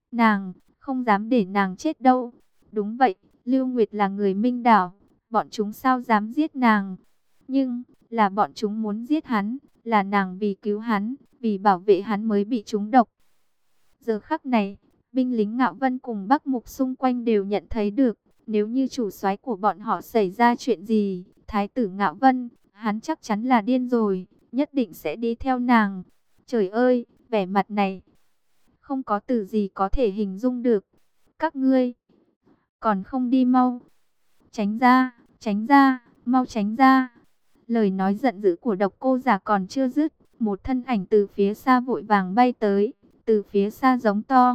Nàng, không dám để nàng chết đâu. Đúng vậy, Lưu Nguyệt là người Minh Đảo, bọn chúng sao dám giết nàng. Nhưng, là bọn chúng muốn giết hắn, là nàng vì cứu hắn, vì bảo vệ hắn mới bị trúng độc. Giờ khắc này, binh lính Ngạo Vân cùng Bắc Mục xung quanh đều nhận thấy được, nếu như chủ soái của bọn họ xảy ra chuyện gì, Thái tử Ngạo Vân, hắn chắc chắn là điên rồi, nhất định sẽ đi theo nàng. Trời ơi, vẻ mặt này, không có từ gì có thể hình dung được. Các ngươi, còn không đi mau. Tránh ra, mau tránh ra. Lời nói giận dữ của Độc Cô Giả còn chưa dứt, một thân ảnh từ phía xa vội vàng bay tới, từ phía xa giống to.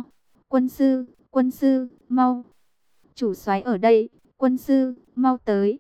Quân sư, mau. Chủ soái ở đây, quân sư, mau tới.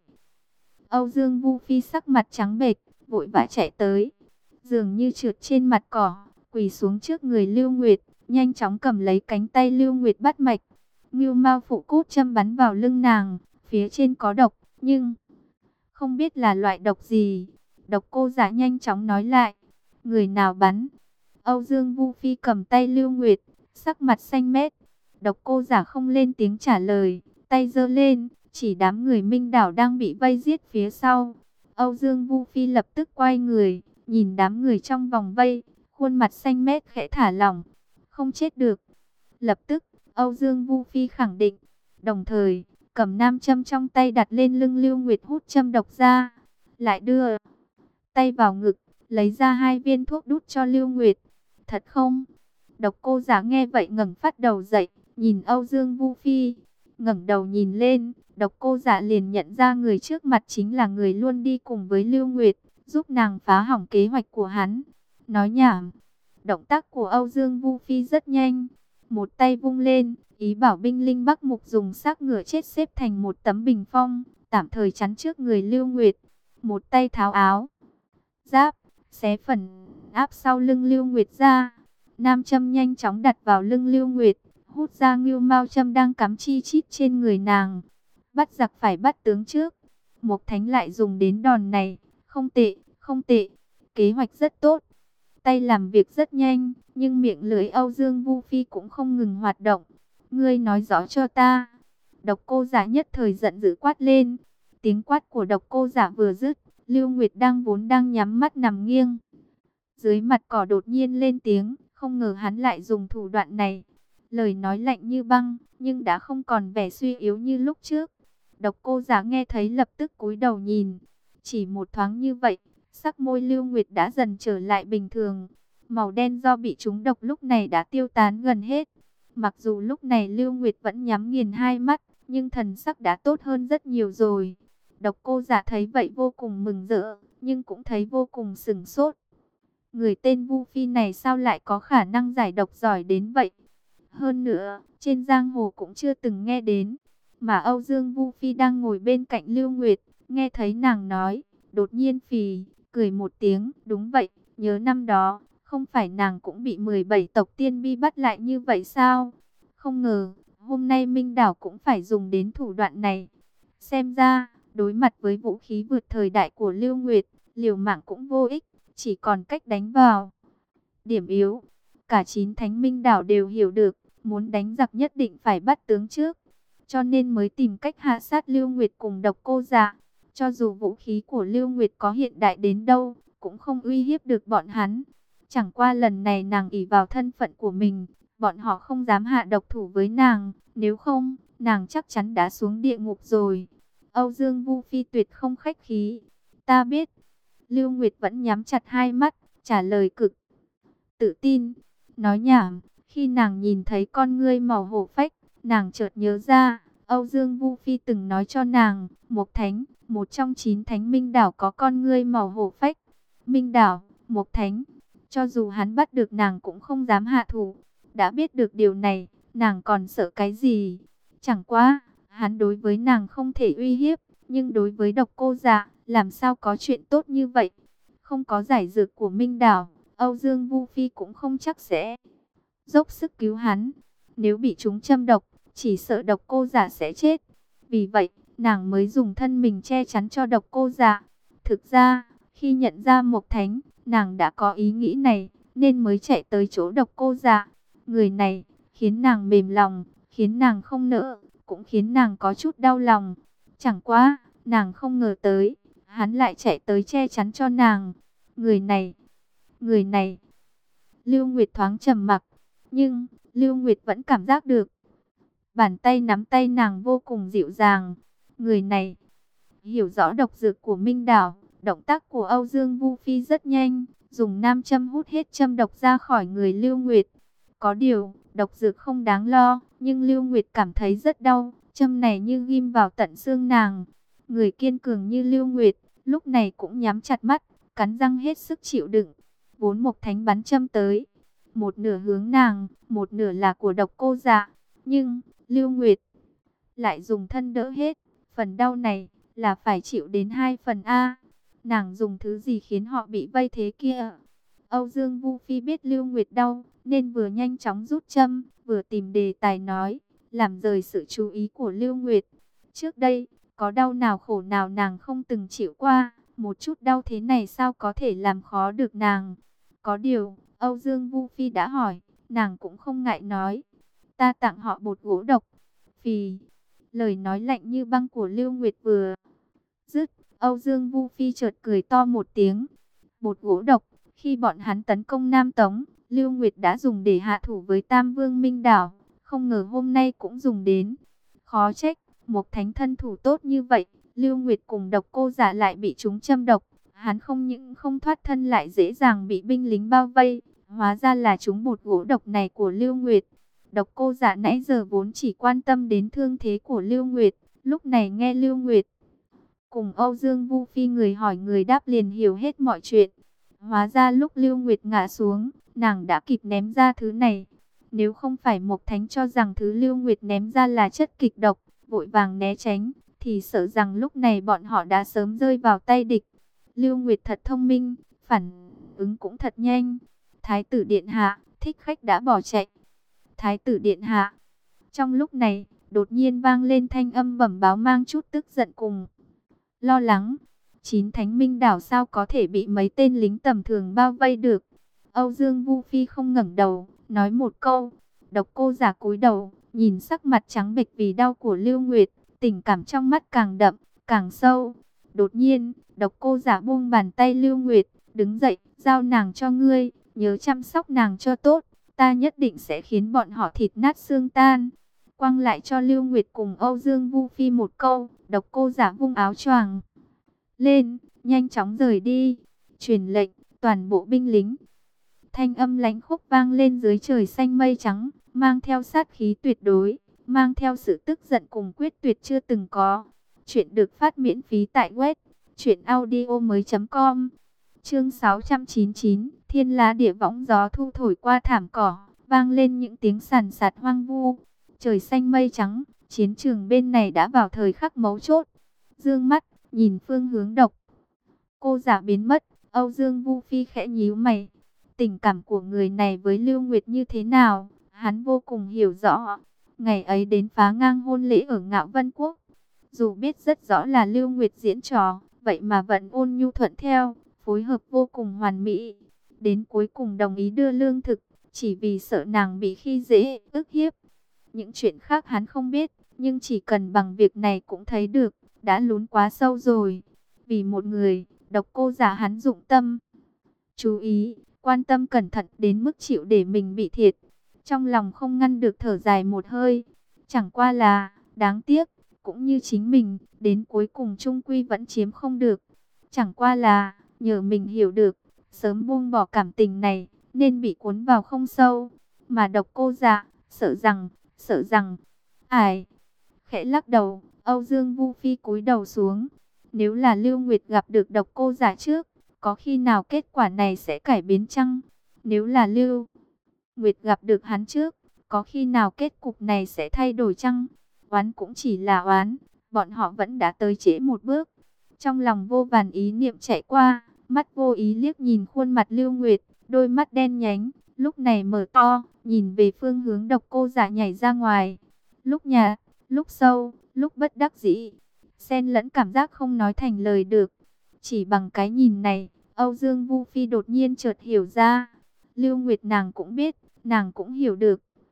Âu Dương Vu Phi sắc mặt trắng bệch, vội vã chạy tới, dường như trượt trên mặt cỏ, quỳ xuống trước người Lưu Nguyệt, nhanh chóng cầm lấy cánh tay Lưu Nguyệt bắt mạch. Ngưu Mao phụ cốt châm bắn vào lưng nàng, phía trên có độc, nhưng không biết là loại độc gì. Độc Cô Giả nhanh chóng nói lại, người nào bắn? Âu Dương Vu Phi cầm tay Lưu Nguyệt, sắc mặt xanh mét. Độc Cô Giả không lên tiếng trả lời, tay giơ lên, chỉ đám người Minh Đảo đang bị vây giết phía sau. Âu Dương Vu Phi lập tức quay người, nhìn đám người trong vòng vây, khuôn mặt xanh mét khẽ thả lỏng, không chết được. Lập tức, Âu Dương Vu Phi khẳng định, đồng thời, cầm nam châm trong tay đặt lên lưng Lưu Nguyệt hút châm độc ra, lại đưa tay vào ngực, lấy ra 2 viên thuốc đút cho Lưu Nguyệt. Thật không? Độc Cô Giả nghe vậy ngẩng phát đầu dậy, nhìn Âu Dương Vu Phi, ngẩng đầu nhìn lên, Độc Cô Giả liền nhận ra người trước mặt chính là người luôn đi cùng với Lưu Nguyệt, giúp nàng phá hỏng kế hoạch của hắn. Nói nhảm. Động tác của Âu Dương Vu Phi rất nhanh, một tay vung lên, ý bảo binh linh Bắc Mục dùng xác ngựa chết xếp thành một tấm bình phong, tạm thời chắn trước người Lưu Nguyệt. Một tay tháo áo giáp, xé phần áp sau lưng Lưu Nguyệt ra. Nam châm nhanh chóng đặt vào lưng Lưu Nguyệt, hút ra Ngưu Mao châm đang cắm chi chít trên người nàng. Bắt giặc phải bắt tướng trước. Mộc Thánh lại dùng đến đòn này, không tệ, không tệ, kế hoạch rất tốt. Tay làm việc rất nhanh, nhưng miệng lưỡi Âu Dương Vu Phi cũng không ngừng hoạt động. Ngươi nói rõ cho ta. Độc Cô Giả nhất thời giận dữ quát lên. Tiếng quát của Độc Cô Giả vừa dứt, Lưu Nguyệt vốn đang nhắm mắt nằm nghiêng dưới mặt cỏ đột nhiên lên tiếng, không ngờ hắn lại dùng thủ đoạn này. Lời nói lạnh như băng, nhưng đã không còn vẻ suy yếu như lúc trước. Độc Cô Giả nghe thấy lập tức cúi đầu nhìn. Chỉ một thoáng như vậy, sắc môi Lưu Nguyệt đã dần trở lại bình thường. Màu đen do bị trúng độc lúc này đã tiêu tán gần hết. Mặc dù lúc này Lưu Nguyệt vẫn nhắm nghiền 2 mắt, nhưng thần sắc đã tốt hơn rất nhiều rồi. Độc Cô Giả thấy vậy vô cùng mừng rỡ, nhưng cũng thấy vô cùng sửng sốt. Người tên Vu Phi này sao lại có khả năng giải độc giỏi đến vậy? Hơn nữa, trên giang hồ cũng chưa từng nghe đến. Mà Âu Dương Vu Phi đang ngồi bên cạnh Lưu Nguyệt, nghe thấy nàng nói, đột nhiên phì, cười một tiếng. Đúng vậy, nhớ năm đó, không phải nàng cũng bị 17 tộc tiên bi bắt lại như vậy sao? Không ngờ, hôm nay Minh Đảo cũng phải dùng đến thủ đoạn này. Xem ra, đối mặt với vũ khí vượt thời đại của Lưu Nguyệt, liều mạng cũng vô ích, chỉ còn cách đánh vào. Điểm yếu, cả 9 thánh Minh Đảo đều hiểu được, muốn đánh giặc nhất định phải bắt tướng trước, cho nên mới tìm cách hạ sát Lưu Nguyệt cùng Độc Cô Giả. Cho dù vũ khí của Lưu Nguyệt có hiện đại đến đâu, cũng không uy hiếp được bọn hắn. Chẳng qua lần này nàng ỷ vào thân phận của mình, bọn họ không dám hạ độc thủ với nàng, nếu không, nàng chắc chắn đã xuống địa ngục rồi. Âu Dương Vu Phi tuyệt không khách khí. Ta biết. Lưu Nguyệt vẫn nhắm chặt 2 mắt, trả lời cực tự tin. Nói nhảm, khi nàng nhìn thấy con ngươi màu hổ phách, nàng chợt nhớ ra, Âu Dương Vu Phi từng nói cho nàng, Mộc Thánh, một trong 9 thánh Minh Đảo có con ngươi màu hổ phách. Minh Đảo, Mộc Thánh, cho dù hắn bắt được nàng cũng không dám hạ thủ. Đã biết được điều này, nàng còn sợ cái gì? Chẳng qua, hắn đối với nàng không thể uy hiếp, nhưng đối với Độc Cô Giả, làm sao có chuyện tốt như vậy? Không có giải dược của Minh Đảo, Âu Dương Vu Phi cũng không chắc sẽ dốc sức cứu hắn. Nếu bị chúng châm độc, chỉ sợ Độc Cô Giả sẽ chết. Vì vậy, nàng mới dùng thân mình che chắn cho Độc Cô Giả. Thực ra, khi nhận ra Mộc Thánh, nàng đã có ý nghĩ này, nên mới chạy tới chỗ Độc Cô Giả. Người này, khiến nàng mềm lòng, khiến nàng không nỡ, cũng khiến nàng có chút đau lòng. Chẳng qua, nàng không ngờ tới, hắn lại chạy tới che chắn cho nàng. Người này, Lưu Nguyệt thoáng trầm mặc, nhưng Lưu Nguyệt vẫn cảm giác được. Bàn tay nắm tay nàng vô cùng dịu dàng. Người này, hiểu rõ độc dược của Minh Đảo, động tác của Âu Dương Vu Phi rất nhanh, dùng nam châm hút hết châm độc ra khỏi người Lưu Nguyệt. Có điều, độc dược không đáng lo, nhưng Lưu Nguyệt cảm thấy rất đau, châm này như ghim vào tận xương nàng. Người kiên cường như Lưu Nguyệt, lúc này cũng nhắm chặt mắt, cắn răng hết sức chịu đựng. Vốn Mộc Thánh bắn châm tới, một nửa hướng nàng, một nửa là của Độc Cô Dạ, nhưng Lưu Nguyệt lại dùng thân đỡ hết. Phần đau này là phải chịu đến 2 phần a. Nàng dùng thứ gì khiến họ bị vây thế kia? Âu Dương Vu Phi biết Lưu Nguyệt đau, nên vừa nhanh chóng rút châm, vừa tìm đề tài nói, làm rời sự chú ý của Lưu Nguyệt. Trước đây, có đau nào khổ nào nàng không từng chịu qua, một chút đau thế này sao có thể làm khó được nàng. Có điều, Âu Dương Vu Phi đã hỏi, nàng cũng không ngại nói, ta tặng họ bột gỗ độc. Phì, lời nói lạnh như băng của Lưu Nguyệt vừa dứt, Âu Dương Vu Phi chợt cười to một tiếng. Bột gỗ độc, khi bọn hắn tấn công Nam Tống, Lưu Nguyệt đã dùng để hạ thủ với Tam Vương Minh Đảo, không ngờ hôm nay cũng dùng đến. Khó trách, một thánh thân thủ tốt như vậy, Lưu Nguyệt cùng Độc Cô Dạ lại bị chúng châm độc. Hắn không những không thoát thân lại dễ dàng bị binh lính bao vây, hóa ra là chúng bột gỗ độc này của Lưu Nguyệt. Độc Cô Dạ nãy giờ vốn chỉ quan tâm đến thương thế của Lưu Nguyệt, lúc này nghe Lưu Nguyệt cùng Âu Dương Vu Phi người hỏi người đáp liền hiểu hết mọi chuyện. Hóa ra lúc Lưu Nguyệt ngã xuống, nàng đã kịp ném ra thứ này. Nếu không phải Mộc Thánh cho rằng thứ Lưu Nguyệt ném ra là chất kịch độc, vội vàng né tránh, thì sợ rằng lúc này bọn họ đã sớm rơi vào tay địch. Lưu Nguyệt thật thông minh, phản ứng cũng thật nhanh. Thái tử điện hạ, thích khách đã bỏ chạy. Thái tử điện hạ. Trong lúc này, đột nhiên vang lên thanh âm bẩm báo mang chút tức giận cùng lo lắng. 9 thánh minh đảo sao có thể bị mấy tên lính tầm thường bao vây được? Âu Dương Vu Phi không ngẩng đầu, nói một câu. Độc Cô Dạ cúi đầu, nhìn sắc mặt trắng bệch vì đau của Lưu Nguyệt, tình cảm trong mắt càng đậm, càng sâu. Đột nhiên, Độc Cô Dạ buông bàn tay Lưu Nguyệt, đứng dậy, giao nàng cho ngươi, nhớ chăm sóc nàng cho tốt, ta nhất định sẽ khiến bọn họ thịt nát xương tan. Quăng lại cho Lưu Nguyệt cùng Âu Dương Vu Phi một câu, Độc Cô Dạ vung áo choàng lên, nhanh chóng rời đi, truyền lệnh, toàn bộ binh lính. Thanh âm lãnh khốc vang lên dưới trời xanh mây trắng, mang theo sát khí tuyệt đối, mang theo sự tức giận cùng quyết tuyệt chưa từng có. Chuyện được phát miễn phí tại web truyệnaudiomoi.com. Chương 699, Thiên Lá Địa Võng, gió thu thổi qua thảm cỏ, vang lên những tiếng sàn sạt hoang vu. Trời xanh mây trắng, chiến trường bên này đã vào thời khắc mấu chốt. Dương mắt, nhìn phương hướng Độc Cô Dạ biến mất, Âu Dương Vu Phi khẽ nhíu mày. Tình cảm của người này với Lưu Nguyệt như thế nào, hắn vô cùng hiểu rõ. Ngày ấy đến phá ngang hôn lễ ở Ngạo Vân Quốc, dù biết rất rõ là Lưu Nguyệt diễn trò, vậy mà vẫn ôn nhu thuận theo, phối hợp vô cùng hoàn mỹ. Đến cuối cùng đồng ý đưa lương thực, chỉ vì sợ nàng bị khi dễ, ức hiếp. Những chuyện khác hắn không biết, nhưng chỉ cần bằng việc này cũng thấy được, đã lún quá sâu rồi. Vì một người, Độc Cô Dạ hắn dụng tâm, chú ý, quan tâm cẩn thận đến mức chịu để mình bị thiệt. Trong lòng không ngăn được thở dài một hơi. Chẳng qua là, đáng tiếc, cũng như chính mình, đến cuối cùng chung quy vẫn chiếm không được. Chẳng qua là, nhờ mình hiểu được, sớm buông bỏ cảm tình này, nên bị cuốn vào không sâu. Mà Độc Cô Dạ, sợ rằng, ải, khẽ lắc đầu, Âu Dương Vu Phi cúi đầu xuống. Nếu là Lưu Nguyệt gặp được Độc Cô Dạ trước, có khi nào kết quả này sẽ cải biến chăng? Nếu là Lưu Nguyệt gặp được hắn trước, có khi nào kết cục này sẽ thay đổi chăng? Oán cũng chỉ là oán, bọn họ vẫn đã tới trễ một bước. Trong lòng vô vàn ý niệm chạy qua, mắt vô ý liếc nhìn khuôn mặt Lưu Nguyệt, đôi mắt đen nhánh, lúc này mở to, nhìn về phương hướng Độc Cô Dạ nhảy ra ngoài. Lúc nhạt, lúc sâu, lúc bất đắc dĩ, xen lẫn cảm giác không nói thành lời được. Chỉ bằng cái nhìn này, Âu Dương Vu Phi đột nhiên chợt hiểu ra. Lưu Nguyệt nàng cũng biết, nàng cũng hiểu được.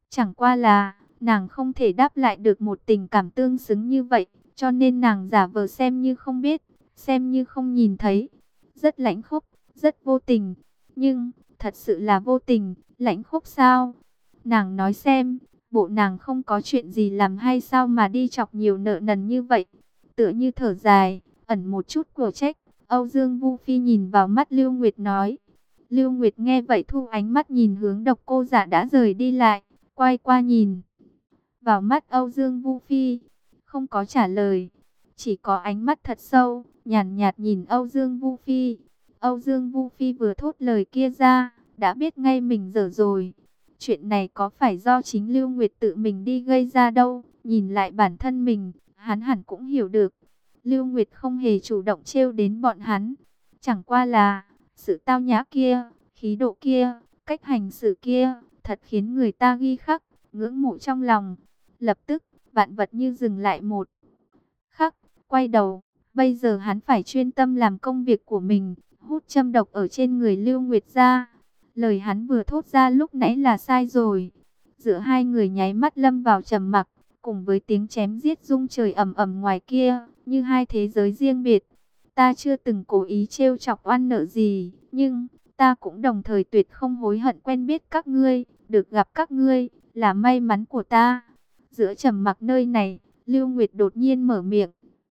Chẳng qua là, nàng không thể đáp lại được một tình cảm tương xứng như vậy, cho nên nàng giả vờ xem như không biết, xem như không nhìn thấy. Rất lãnh khốc, rất vô tình, nhưng thật sự là vô tình, lãnh khốc sao? Nàng nói xem, bộ nàng không có chuyện gì làm hay sao mà đi chọc nhiều nợ nần như vậy? Tựa như thở dài, ẩn một chút của trách. Âu Dương Vu Phi nhìn vào mắt Lưu Nguyệt nói. Lưu Nguyệt nghe vậy thu ánh mắt nhìn hướng Độc Cô Dạ đã rời đi lại, quay qua nhìn vào mắt Âu Dương Vu Phi, không có trả lời, chỉ có ánh mắt thật sâu, nhàn nhạt nhìn Âu Dương Vu Phi. Âu Dương Vu Phi vừa thốt lời kia ra, đã biết ngay mình dở rồi. Chuyện này có phải do chính Lưu Nguyệt tự mình đi gây ra đâu, nhìn lại bản thân mình, hắn hẳn cũng hiểu được. Lưu Nguyệt không hề chủ động trêu đến bọn hắn, chẳng qua là sự tao nhã kia, khí độ kia, cách hành xử kia, thật khiến người ta ghi khắc, ngưỡng mộ trong lòng. Lập tức, vạn vật như dừng lại một khắc, quay đầu. Bây giờ hắn phải chuyên tâm làm công việc của mình, hút châm độc ở trên người Lưu Nguyệt ra. Lời hắn vừa thốt ra lúc nãy là sai rồi. Giữa hai người nháy mắt lâm vào trầm mặc, cùng với tiếng chém giết rung trời ầm ầm ngoài kia, như hai thế giới riêng biệt. Ta chưa từng cố ý trêu chọc oan nợ gì, nhưng ta cũng đồng thời tuyệt không hối hận quen biết các ngươi, được gặp các ngươi, là may mắn của ta. Giữa trầm mặc nơi này, Lưu Nguyệt đột nhiên mở miệng.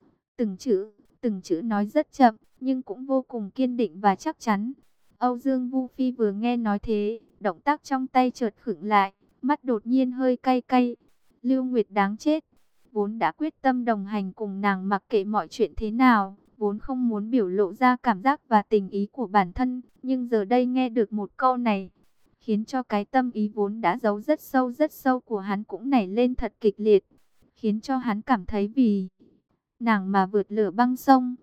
Từng chữ nói rất chậm, nhưng cũng vô cùng kiên định và chắc chắn. Âu Dương Vu Phi vừa nghe nói thế, động tác trong tay chợt khựng lại, mắt đột nhiên hơi cay cay. Lưu Nguyệt đáng chết, vốn đã quyết tâm đồng hành cùng nàng mặc kệ mọi chuyện thế nào, vốn không muốn biểu lộ ra cảm giác và tình ý của bản thân, nhưng giờ đây nghe được một câu này, khiến cho cái tâm ý vốn đã giấu rất sâu của hắn cũng nảy lên thật kịch liệt, khiến cho hắn cảm thấy vì nàng mà vượt lửa băng sông,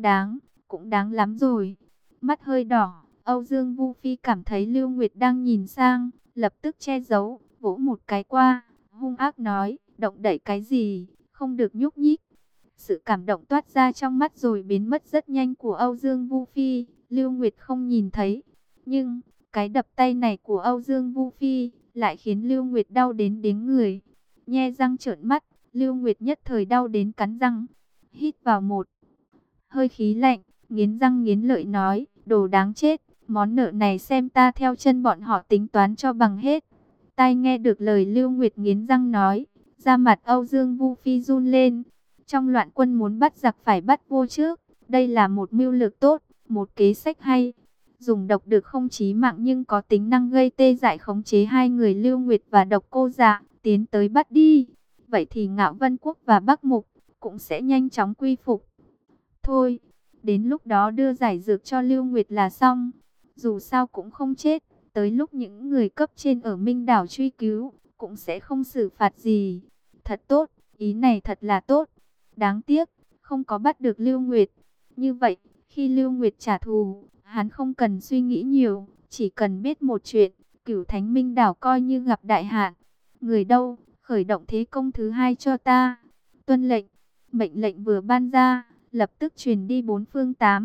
cũng đáng lắm rồi. Mắt hơi đỏ, Âu Dương Vu Phi cảm thấy Lưu Nguyệt đang nhìn sang, lập tức che giấu, vỗ một cái qua, hung ác nói, động đậy cái gì, không được nhúc nhích. Sự cảm động toát ra trong mắt rồi biến mất rất nhanh của Âu Dương Vu Phi, Lưu Nguyệt không nhìn thấy. Nhưng, cái đập tay này của Âu Dương Vu Phi lại khiến Lưu Nguyệt đau đến điếng người. Nhe răng trợn mắt, Lưu Nguyệt nhất thời đau đến cắn răng. Hít vào một hơi khí lạnh, nghiến răng nghiến lợi nói, đồ đáng chết, món nợ này xem ta theo chân bọn họ tính toán cho bằng hết. Tai nghe được lời Lưu Nguyệt nghiến răng nói, da mặt Âu Dương Vu Phi run lên. Trong loạn quân muốn bắt giặc phải bắt vua trước, đây là một mưu lược tốt, một kế sách hay. Dùng độc được không chí mạng nhưng có tính năng gây tê dại, khống chế hai người Lưu Nguyệt và Độc Cô Dạ, tiến tới bắt đi. Vậy thì Ngạo Vân Quốc và Bắc Mục cũng sẽ nhanh chóng quy phục. Thôi, đến lúc đó đưa giải dược cho Lưu Nguyệt là xong. Dù sao cũng không chết, tới lúc những người cấp trên ở Minh Đảo truy cứu, cũng sẽ không xử phạt gì. Thật tốt, ý này thật là tốt. Đáng tiếc, không có bắt được Lưu Nguyệt. Như vậy, khi Lưu Nguyệt trả thù, hắn không cần suy nghĩ nhiều, chỉ cần biết một chuyện, Cửu Thánh Minh Đảo coi như gặp đại hạn. Người đâu, khởi động thế công thứ hai cho ta. Tuân lệnh, mệnh lệnh vừa ban ra, lập tức truyền đi bốn phương tám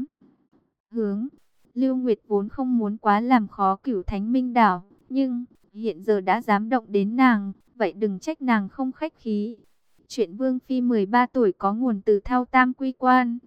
hướng. Lưu Nguyệt vốn không muốn quá làm khó Cửu Thánh Minh Đảo, nhưng hiện giờ đã dám động đến nàng, vậy đừng trách nàng không khách khí. Chuyện Vương Phi 13 tuổi có nguồn từ Thao Tam Quy Quan.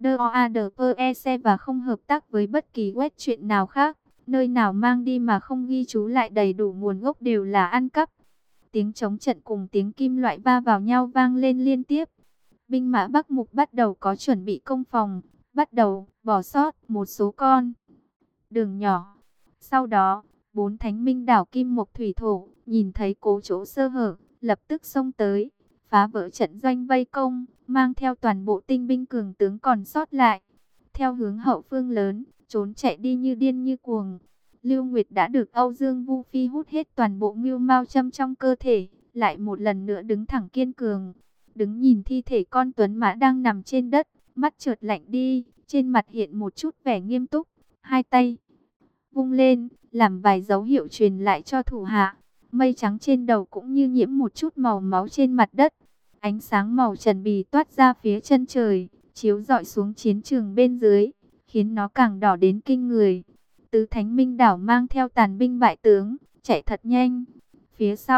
DOADPEC và không hợp tác với bất kỳ web truyện nào khác. Nơi nào mang đi mà không ghi chú lại đầy đủ nguồn gốc đều là ăn cắp. Tiếng trống trận cùng tiếng kim loại va vào nhau vang lên liên tiếp. Binh mã Bắc Mục bắt đầu có chuẩn bị công phòng, bắt đầu bỏ sót một số con đường nhỏ. Sau đó, bốn thánh minh đảo Kim Mộc Thủy Thổ nhìn thấy cố chỗ sơ hở, lập tức xông tới, phá vỡ trận doanh vây công, mang theo toàn bộ tinh binh cường tướng còn sót lại. Theo hướng hậu phương lớn, trốn chạy đi như điên như cuồng. Lưu Nguyệt đã được Âu Dương Vu Phi hút hết toàn bộ ngưu mao châm trong cơ thể, lại một lần nữa đứng thẳng kiên cường. Đứng nhìn thi thể con tuấn mã đang nằm trên đất, mắt chợt lạnh đi, trên mặt hiện một chút vẻ nghiêm túc, hai tay vung lên, làm vài dấu hiệu truyền lại cho thủ hạ. Mây trắng trên đầu cũng như nhiễm một chút màu máu trên mặt đất. Ánh sáng màu trần bì toát ra phía chân trời, chiếu rọi xuống chiến trường bên dưới, khiến nó càng đỏ đến kinh người. Tứ Thánh Minh Đảo mang theo tàn binh bại tướng, chạy thật nhanh. Phía sau,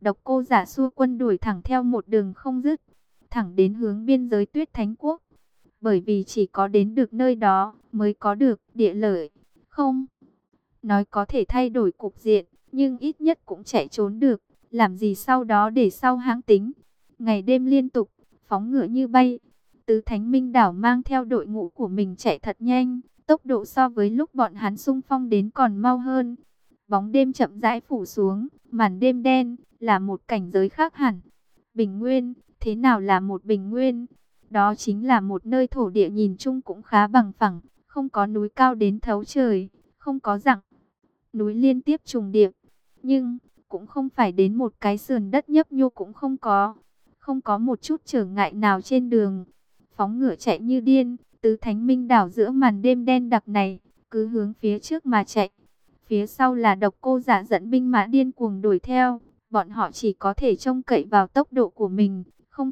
Độc Cô Giả xua quân đuổi thẳng theo một đường không dứt, thẳng đến hướng biên giới Tuyết Thánh Quốc. Bởi vì chỉ có đến được nơi đó mới có được địa lợi, không nói có thể thay đổi cục diện, nhưng ít nhất cũng chạy trốn được, làm gì sau đó để sau hãng tính. Ngày đêm liên tục, phóng ngựa như bay, Tứ Thánh Minh Đảo mang theo đội ngũ của mình chạy thật nhanh, tốc độ so với lúc bọn hắn xung phong đến còn mau hơn. Bóng đêm chậm rãi phủ xuống, màn đêm đen là một cảnh giới khác hẳn. Bình Nguyên, thế nào là một bình nguyên? Đó chính là một nơi thổ địa nhìn chung cũng khá bằng phẳng, không có núi cao đến thấu trời, không có dặng núi liên tiếp trùng điệp, nhưng cũng không phải đến một cái sườn đất nhấp nhô cũng không có một chút trở ngại nào trên đường. Phóng ngựa chạy như điên, Tứ Thánh Minh Đảo giữa màn đêm đen đặc này, cứ hướng phía trước mà chạy. Phía sau là Độc Cô Giả dẫn binh mã điên cuồng đuổi theo, bọn họ chỉ có thể trông cậy vào tốc độ của mình,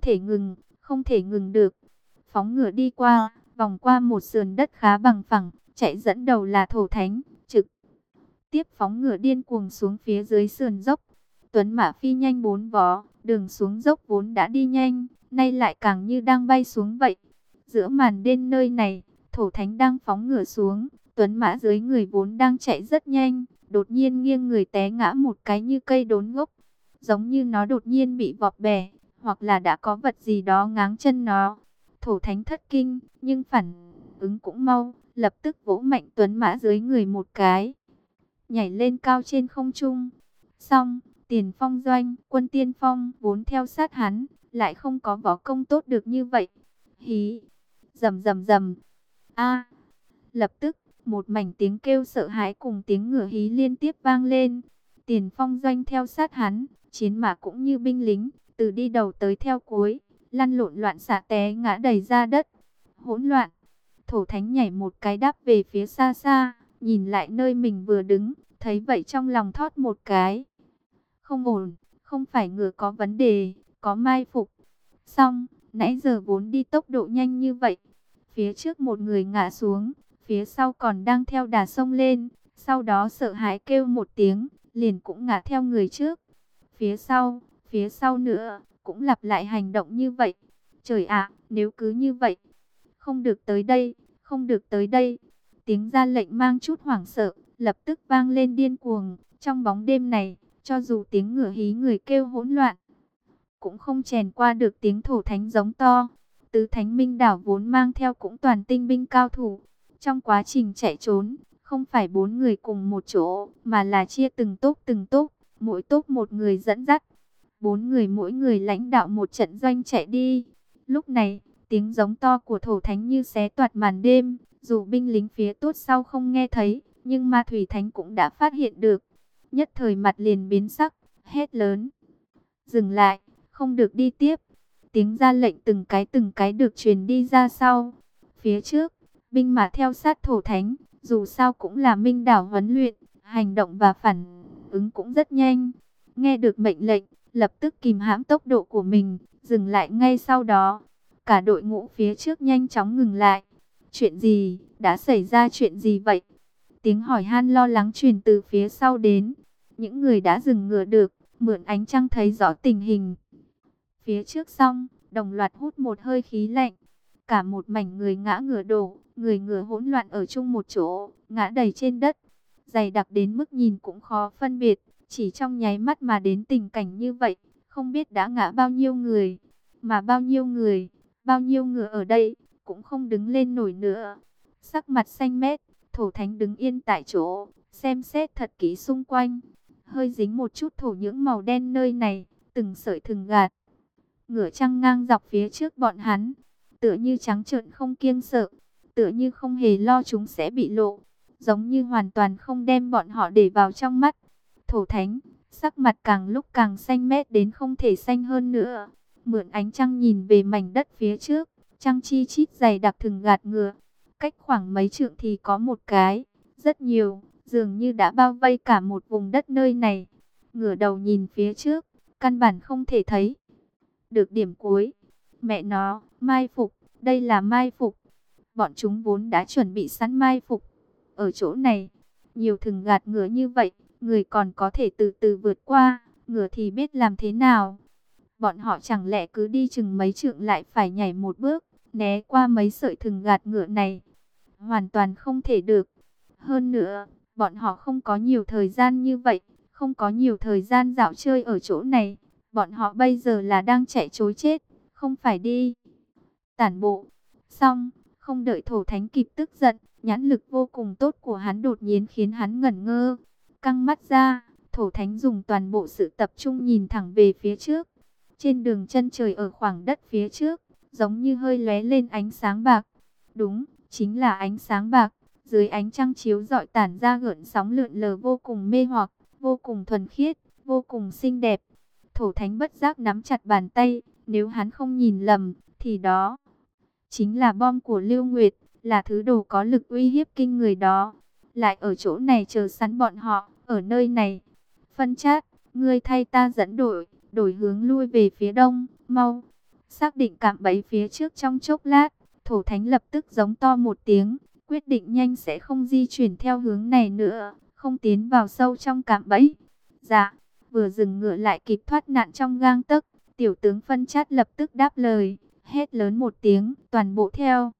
không thể ngừng được. Phóng ngựa đi qua, vòng qua một sườn đất khá bằng phẳng, chạy dẫn đầu là Thổ Thánh, trực tiếp phóng ngựa điên cuồng xuống phía dưới sườn dốc. Tuấn mã phi nhanh bốn vó, đường xuống dốc vốn đã đi nhanh, nay lại càng như đang bay xuống vậy. Giữa màn đêm nơi này, Thổ Thánh đang phóng ngựa xuống, Tuấn mã dưới người vốn đang chạy rất nhanh, đột nhiên nghiêng người té ngã một cái như cây đốn gốc, giống như nó đột nhiên bị vọt bẻ, hoặc là đã có vật gì đó ngáng chân nó. Thổ Thánh thất kinh, nhưng phản ứng cũng mau, lập tức vỗ mạnh Tuấn mã dưới người một cái, nhảy lên cao trên không trung. Xong, Tiền Phong doanh, quân tiên phong vốn theo sát hắn, lại không có võ công tốt được như vậy. Hí, rầm rầm rầm, a, lập tức một mảnh tiếng kêu sợ hãi cùng tiếng ngựa hí liên tiếp vang lên. Tiền Phong doanh theo sát hắn, chiến mã cũng như binh lính, từ đi đầu tới theo cuối, lăn lộn loạn xạ té ngã đầy ra đất. Hỗn loạn. Thổ Thánh nhảy một cái đáp về phía xa xa, nhìn lại nơi mình vừa đứng, thấy vậy trong lòng thót một cái. Không ổn, không phải ngựa có vấn đề, có mai phục. Xong, nãy giờ vốn đi tốc độ nhanh như vậy, phía trước một người ngã xuống, phía sau còn đang theo đà sông lên, sau đó sợ hãi kêu một tiếng, liền cũng ngã theo người trước. Phía sau nữa, cũng lặp lại hành động như vậy. Trời ạ, nếu cứ như vậy, không được tới đây, không được tới đây. Tiếng ra lệnh mang chút hoảng sợ, lập tức vang lên điên cuồng. Trong bóng đêm này, cho dù tiếng ngựa hí người kêu hỗn loạn, cũng không chèn qua được tiếng Thổ Thánh giống to. Tứ Thánh Minh Đảo vốn mang theo cũng toàn tinh binh cao thủ. Trong quá trình chạy trốn, không phải 4 người cùng một chỗ, mà là chia từng tốp, mỗi tốp một người dẫn dắt. 4 người mỗi người lãnh đạo một trận doanh chạy đi. Lúc này, tiếng giống to của Thổ Thánh như xé toạc màn đêm, dù binh lính phía tốt sau không nghe thấy, nhưng Ma Thủy Thánh cũng đã phát hiện được. Nhất thời mặt liền biến sắc, hét lớn: dừng lại, không được đi tiếp. Tiếng ra lệnh từng cái được truyền đi ra sau. Phía trước, binh mã theo sát Thổ Thánh, dù sao cũng là Minh Đảo huấn luyện, hành động và phản ứng cũng rất nhanh. Nghe được mệnh lệnh, lập tức kìm hãm tốc độ của mình, dừng lại ngay sau đó. Cả đội ngũ phía trước nhanh chóng ngừng lại. Chuyện gì, đã xảy ra chuyện gì vậy? Tiếng hỏi han lo lắng truyền từ phía sau đến. Những người đã dừng ngựa được, mượn ánh trăng thấy rõ tình hình. Phía trước xong, đồng loạt hút một hơi khí lạnh. Cả một mảnh người ngã ngựa đổ, người ngựa hỗn loạn ở chung một chỗ, ngã đầy trên đất. Dày đặc đến mức nhìn cũng khó phân biệt, chỉ trong nháy mắt mà đến tình cảnh như vậy, không biết đã ngã bao nhiêu người. Mà bao nhiêu người ở đây, cũng không đứng lên nổi nữa. Sắc mặt xanh mét, Thổ Thánh đứng yên tại chỗ, xem xét thật kỹ xung quanh. Hơi dính một chút thổ nhưỡng màu đen nơi này, từng sợi thừng gạt. Ngựa trăng ngang dọc phía trước bọn hắn, tựa như trắng trợn không kiêng sợ, tựa như không hề lo chúng sẽ bị lộ, giống như hoàn toàn không đem bọn họ để vào trong mắt. Thổ Thánh, sắc mặt càng lúc càng xanh mét đến không thể xanh hơn nữa. Mượn ánh trăng nhìn về mảnh đất phía trước, trăng chi chít dày đặc thừng gạt ngựa. Cách khoảng mấy trượng thì có một cái, rất nhiều, dường như đã bao vây cả một vùng đất nơi này. Ngửa đầu nhìn phía trước, căn bản không thể thấy được điểm cuối. Mẹ nó, mai phục, đây là mai phục. Bọn chúng vốn đã chuẩn bị sẵn mai phục. Ở chỗ này, nhiều thừng gạt ngựa như vậy, người còn có thể từ từ vượt qua. ngựa thì biết làm thế nào. Bọn họ chẳng lẽ cứ đi chừng mấy trượng lại phải nhảy một bước, né qua mấy sợi thừng gạt ngựa này? Hoàn toàn không thể được. Hơn nữa, bọn họ không có nhiều thời gian như vậy, không có nhiều thời gian dạo chơi ở chỗ này. Bọn họ bây giờ là đang chạy trối chết, không phải đi tản bộ. Xong, không đợi Thổ Thánh kịp tức giận, nhãn lực vô cùng tốt của hắn đột nhiên khiến hắn ngẩn ngơ. Căng mắt ra, Thổ Thánh dùng toàn bộ sự tập trung nhìn thẳng về phía trước. Trên đường chân trời ở khoảng đất phía trước, giống như hơi lóe lên ánh sáng bạc. Đúng, chính là ánh sáng bạc. Dưới ánh trăng chiếu rọi tản ra gợn sóng lượn lờ vô cùng mê hoặc, vô cùng thuần khiết, vô cùng xinh đẹp. Thổ Thánh bất giác nắm chặt bàn tay, nếu hắn không nhìn lầm, thì đó chính là bom của Lưu Nguyệt, là thứ đồ có lực uy hiếp kinh người đó. Lại ở chỗ này chờ sẵn bọn họ, ở nơi này. Phân Chát, ngươi thay ta dẫn đội, đổi hướng lui về phía đông, mau. Xác định cạm bẫy phía trước trong chốc lát, Thổ Thánh lập tức giống to một tiếng, quyết định nhanh sẽ không di chuyển theo hướng này nữa, không tiến vào sâu trong cạm bẫy. Dạ, vừa dừng ngựa lại kịp thoát nạn trong gang tấc, tiểu tướng Phân Chát lập tức đáp lời, hét lớn một tiếng, toàn bộ theo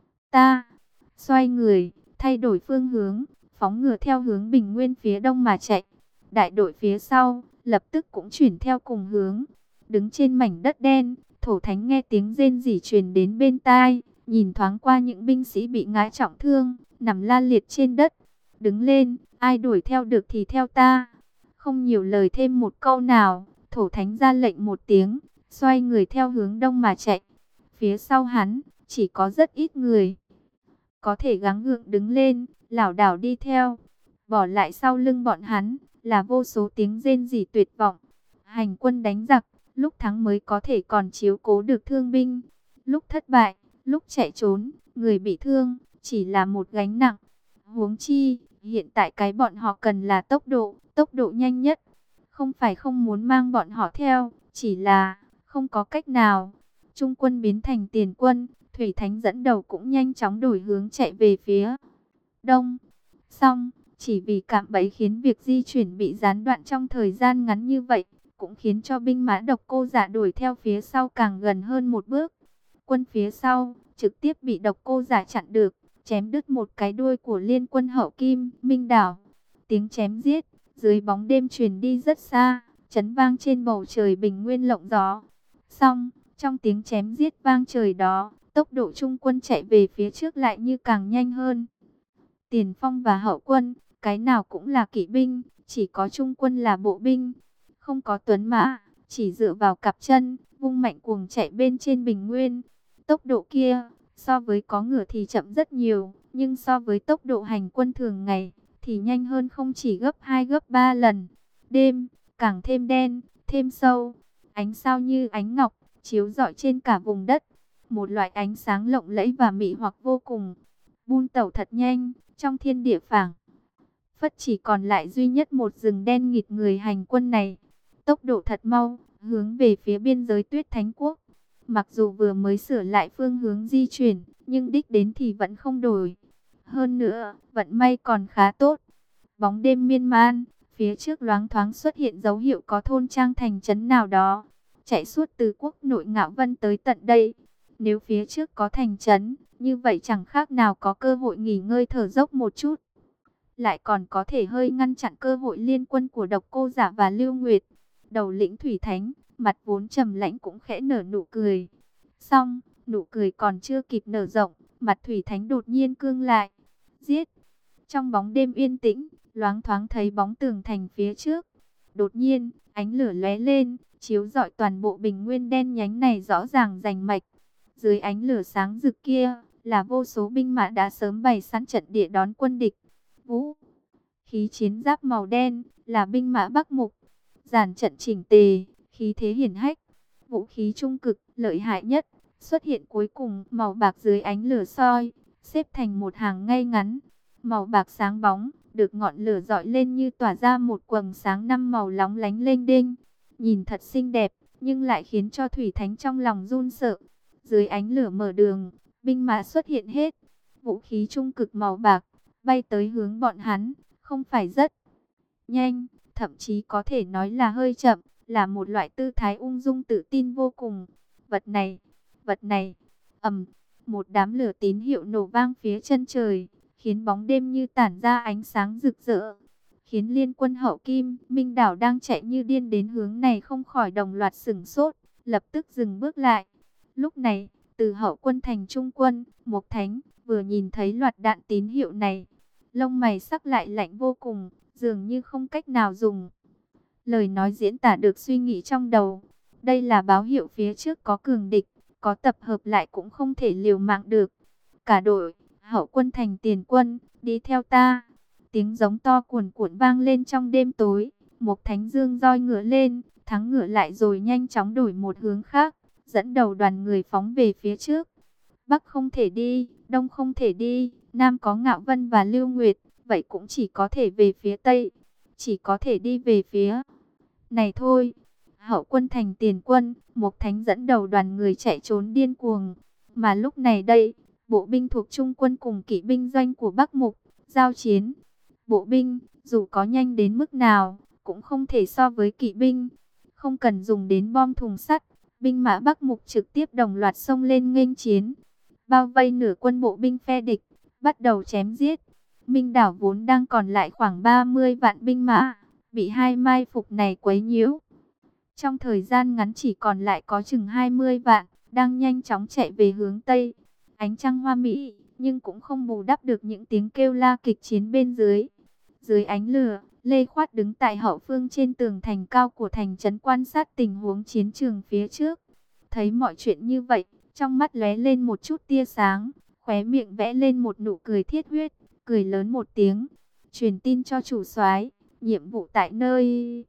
ta. Xoay người, thay đổi phương hướng, phóng ngựa theo hướng Bình Nguyên phía đông mà chạy. Đại đội phía sau, lập tức cũng chuyển theo cùng hướng. Đứng trên mảnh đất đen, Thổ Thánh nghe tiếng rên rỉ truyền đến bên tai, nhìn thoáng qua những binh sĩ bị ngã trọng thương, nằm la liệt trên đất. Đứng lên, ai đuổi theo được thì theo ta. Không nhiều lời thêm một câu nào, Thổ Thánh ra lệnh một tiếng, xoay người theo hướng đông mà chạy. Phía sau hắn, chỉ có rất ít người có thể gắng gượng đứng lên, lảo đảo đi theo. Bỏ lại sau lưng bọn hắn là vô số tiếng rên rỉ tuyệt vọng. Hành quân đánh giặc, lúc thắng mới có thể còn chiếu cố được thương binh. Lúc thất bại, lúc chạy trốn, người bị thương chỉ là một gánh nặng. Huống chi, hiện tại cái bọn họ cần là tốc độ nhanh nhất. Không phải không muốn mang bọn họ theo, chỉ là không có cách nào. Trung quân biến thành tiền quân, Thủy Thánh dẫn đầu cũng nhanh chóng đổi hướng chạy về phía đông. Xong, chỉ vì cạm bẫy khiến việc di chuyển bị gián đoạn trong thời gian ngắn như vậy, cũng khiến cho binh mã Độc Cô Giả đuổi theo phía sau càng gần hơn một bước. Quân phía sau trực tiếp bị Độc Cô Giả chặn được, chém đứt một cái đuôi của liên quân hậu Kim Minh Đảo. Tiếng chém giết dưới bóng đêm truyền đi rất xa, chấn vang trên bầu trời Bình Nguyên lộng gió. Xong, trong tiếng chém giết vang trời đó, tốc độ Trung quân chạy về phía trước lại như càng nhanh hơn. Tiền phong và hậu quân, cái nào cũng là kỵ binh, chỉ có Trung quân là bộ binh. Không có tuấn mã, chỉ dựa vào cặp chân, vung mạnh cuồng chạy bên trên Bình Nguyên. Tốc độ kia, so với có ngựa thì chậm rất nhiều, nhưng so với tốc độ hành quân thường ngày, thì nhanh hơn không chỉ gấp 2 gấp 3 lần. Đêm, càng thêm đen, thêm sâu, ánh sao như ánh ngọc, chiếu rọi trên cả vùng đất. Một loại ánh sáng lộng lẫy và mị hoặc vô cùng. Buôn tẩu thật nhanh, trong thiên địa phảng phất chỉ còn lại duy nhất một rừng đen nghịt người hành quân này. Tốc độ thật mau, hướng về phía biên giới Tuyết Thánh Quốc. Mặc dù vừa mới sửa lại phương hướng di chuyển, nhưng đích đến thì vẫn không đổi. Hơn nữa, vận may còn khá tốt. Bóng đêm miên man, phía trước loáng thoáng xuất hiện dấu hiệu có thôn trang thành trấn nào đó. Chạy suốt từ quốc nội Ngạo Vân tới tận đây. Nếu phía trước có thành trấn, như vậy chẳng khác nào có cơ hội nghỉ ngơi thở dốc một chút. Lại còn có thể hơi ngăn chặn cơ hội liên quân của Độc Cô Giả và Lưu Nguyệt. Đầu lĩnh Thủy Thánh, mặt vốn trầm lãnh cũng khẽ nở nụ cười. Xong, nụ cười còn chưa kịp nở rộng, mặt Thủy Thánh đột nhiên cương lại. Giết! Trong bóng đêm yên tĩnh, loáng thoáng thấy bóng tường thành phía trước. Đột nhiên, ánh lửa lóe lên, chiếu rọi toàn bộ Bình Nguyên đen nhánh này rõ ràng rành mạch. Dưới ánh lửa sáng rực kia, là vô số binh mã đã sớm bày sẵn trận địa đón quân địch. Vũ khí chiến giáp màu đen, là binh mã Bắc Mục. Dàn trận chỉnh tề, khí thế hiển hách. Vũ khí trung cực, lợi hại nhất, xuất hiện cuối cùng, màu bạc dưới ánh lửa soi, xếp thành một hàng ngay ngắn. Màu bạc sáng bóng, được ngọn lửa dọi lên như tỏa ra một quầng sáng 5 màu lóng lánh lênh đênh. Nhìn thật xinh đẹp, nhưng lại khiến cho Thủy Thánh trong lòng run sợ. Dưới ánh lửa mở đường, binh mã xuất hiện hết. Vũ khí trung cực màu bạc, bay tới hướng bọn hắn, không phải rất nhanh. thậm chí có thể nói là hơi chậm, là một loại tư thái ung dung tự tin vô cùng. Vật này, ầm, một đám lửa tín hiệu nổ vang phía chân trời, khiến bóng đêm như tản ra ánh sáng rực rỡ, khiến liên quân Hậu Kim, Minh Đảo đang chạy như điên đến hướng này không khỏi đồng loạt sửng sốt, lập tức dừng bước lại. Lúc này, từ hậu quân thành trung quân, Mộc Thánh vừa nhìn thấy loạt đạn tín hiệu này, lông mày sắc lại lạnh vô cùng, dường như không cách nào dùng lời nói diễn tả được suy nghĩ trong đầu. Đây là báo hiệu phía trước có cường địch, có tập hợp lại cũng không thể liều mạng được. Cả đội, hậu quân thành tiền quân, đi theo ta. Tiếng giống to cuồn cuộn vang lên trong đêm tối. Mộc Thánh Dương roi ngựa lên, thắng ngựa lại rồi nhanh chóng đổi một hướng khác, dẫn đầu đoàn người phóng về phía trước. Bắc không thể đi, Đông không thể đi, Nam có Ngạo Vân và Lưu Nguyệt, vậy cũng chỉ có thể về phía Tây, chỉ có thể đi về phía này thôi. Hậu quân thành tiền quân, Mộc Thánh dẫn đầu đoàn người chạy trốn điên cuồng. Mà lúc này đây, bộ binh thuộc trung quân cùng kỵ binh doanh của Bắc Mục giao chiến. Bộ binh, dù có nhanh đến mức nào, cũng không thể so với kỵ binh. Không cần dùng đến bom thùng sắt, binh mã Bắc Mục trực tiếp đồng loạt xông lên nghênh chiến, bao vây nửa quân bộ binh phe địch, bắt đầu chém giết. Minh Đảo vốn đang còn lại khoảng 30 vạn binh mã, bị hai mai phục này quấy nhiễu. Trong thời gian ngắn chỉ còn lại có chừng 20 vạn, đang nhanh chóng chạy về hướng Tây. Ánh trăng hoa mỹ, nhưng cũng không bù đắp được những tiếng kêu la kịch chiến bên dưới. Dưới ánh lửa, Lê Khoát đứng tại hậu phương trên tường thành cao của thành trấn quan sát tình huống chiến trường phía trước. Thấy mọi chuyện như vậy, trong mắt lóe lên một chút tia sáng, khóe miệng vẽ lên một nụ cười thiết huyết, cười lớn một tiếng, truyền tin cho chủ soái, nhiệm vụ tại nơi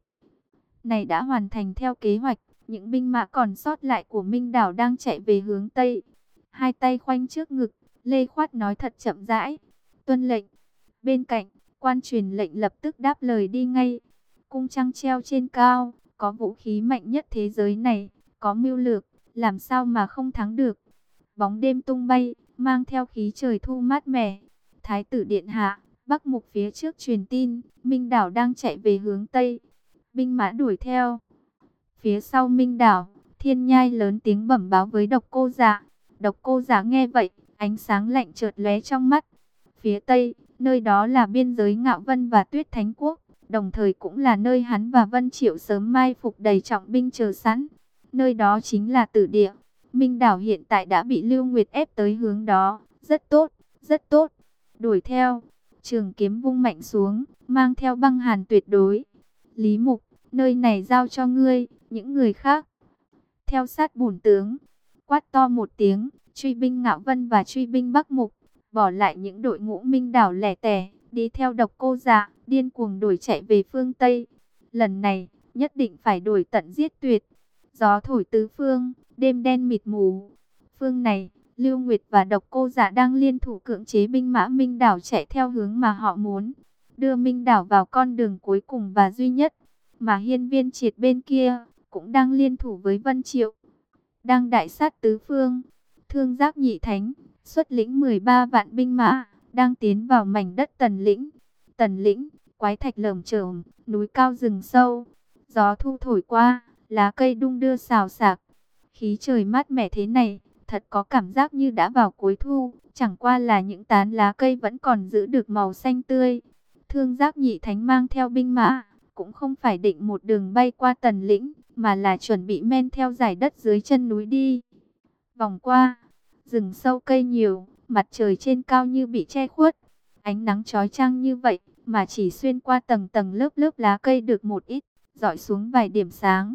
này đã hoàn thành theo kế hoạch. Những binh mã còn sót lại của Minh Đảo đang chạy về hướng Tây. Hai tay khoanh trước ngực, Lê Khoát nói thật chậm rãi, tuân lệnh. Bên cạnh, quan truyền lệnh lập tức đáp lời đi ngay. Cung trăng treo trên cao, có vũ khí mạnh nhất thế giới này, có mưu lược, làm sao mà không thắng được. Bóng đêm tung bay, mang theo khí trời thu mát mẻ. Thái tử điện hạ, Bắc Mục phía trước truyền tin, Minh Đảo đang chạy về hướng Tây. Binh mã đuổi theo. Phía sau Minh Đảo, Thiên Nhai lớn tiếng bẩm báo với Độc Cô Dạ. Độc Cô Dạ nghe vậy, ánh sáng lạnh chợt lóe trong mắt. Phía Tây, nơi đó là biên giới Ngạo Vân và Tuyết Thánh Quốc, đồng thời cũng là nơi hắn và Vân Triệu sớm mai phục đầy trọng binh chờ sẵn. Nơi đó chính là Tử Địa. Minh Đảo hiện tại đã bị Lưu Nguyệt ép tới hướng đó. Rất tốt, rất tốt. Đuổi theo. Trường kiếm vung mạnh xuống, mang theo băng hàn tuyệt đối. Lý Mục, nơi này giao cho ngươi, những người khác theo sát bổn tướng. Quát to một tiếng, truy binh Ngạo Vân và truy binh Bắc Mục, bỏ lại những đội ngũ Minh Đảo lẻ tẻ, đi theo Độc Cô Dạ, điên cuồng đuổi chạy về phương Tây. Lần này, nhất định phải đuổi tận giết tuyệt. Gió thổi tứ phương, đêm đen mịt mù. Phương này, Lưu Nguyệt và Độc Cô Dạ đang liên thủ cưỡng chế binh mã Minh Đảo chạy theo hướng mà họ muốn, đưa Minh Đảo vào con đường cuối cùng và duy nhất. Mà Hiên Viên Triệt bên kia, cũng đang liên thủ với Vân Triệu, đang đại sát tứ phương. Thương Giác Nhị Thánh xuất lĩnh 13 vạn binh mã, đang tiến vào mảnh đất Tần Lĩnh. Tần Lĩnh, quái thạch lởm chởm, núi cao rừng sâu. Gió thu thổi qua, lá cây đung đưa xào xạc. Khí trời mát mẻ thế này, thật có cảm giác như đã vào cuối thu, chẳng qua là những tán lá cây vẫn còn giữ được màu xanh tươi. Thương Giác Nhị Thánh mang theo binh mã, cũng không phải định một đường bay qua Tần Lĩnh, mà là chuẩn bị men theo dải đất dưới chân núi đi. Vòng qua, rừng sâu cây nhiều, mặt trời trên cao như bị che khuất. Ánh nắng chói chang như vậy, mà chỉ xuyên qua tầng tầng lớp lớp lá cây được một ít, rọi xuống vài điểm sáng.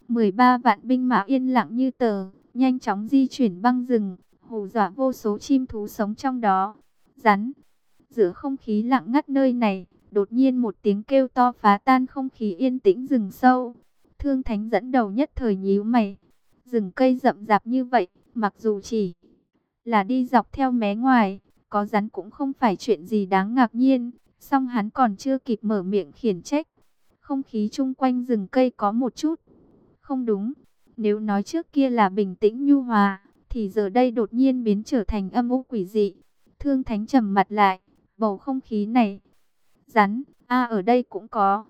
13 vạn binh mã yên lặng như tờ, nhanh chóng di chuyển băng rừng, hù dọa vô số chim thú sống trong đó. Rắn, giữa không khí lặng ngắt nơi này, đột nhiên một tiếng kêu to phá tan không khí yên tĩnh rừng sâu. Thương Thánh dẫn đầu nhất thời nhíu mày. Rừng cây rậm rạp như vậy, mặc dù chỉ là đi dọc theo mé ngoài, có rắn cũng không phải chuyện gì đáng ngạc nhiên. Song hắn còn chưa kịp mở miệng khiển trách, không khí chung quanh rừng cây có một chút không đúng. Nếu nói trước kia là bình tĩnh nhu hòa, thì giờ đây đột nhiên biến trở thành âm u quỷ dị. Thương Thánh trầm mặt lại, bầu không khí này. Rắn, ở đây cũng có.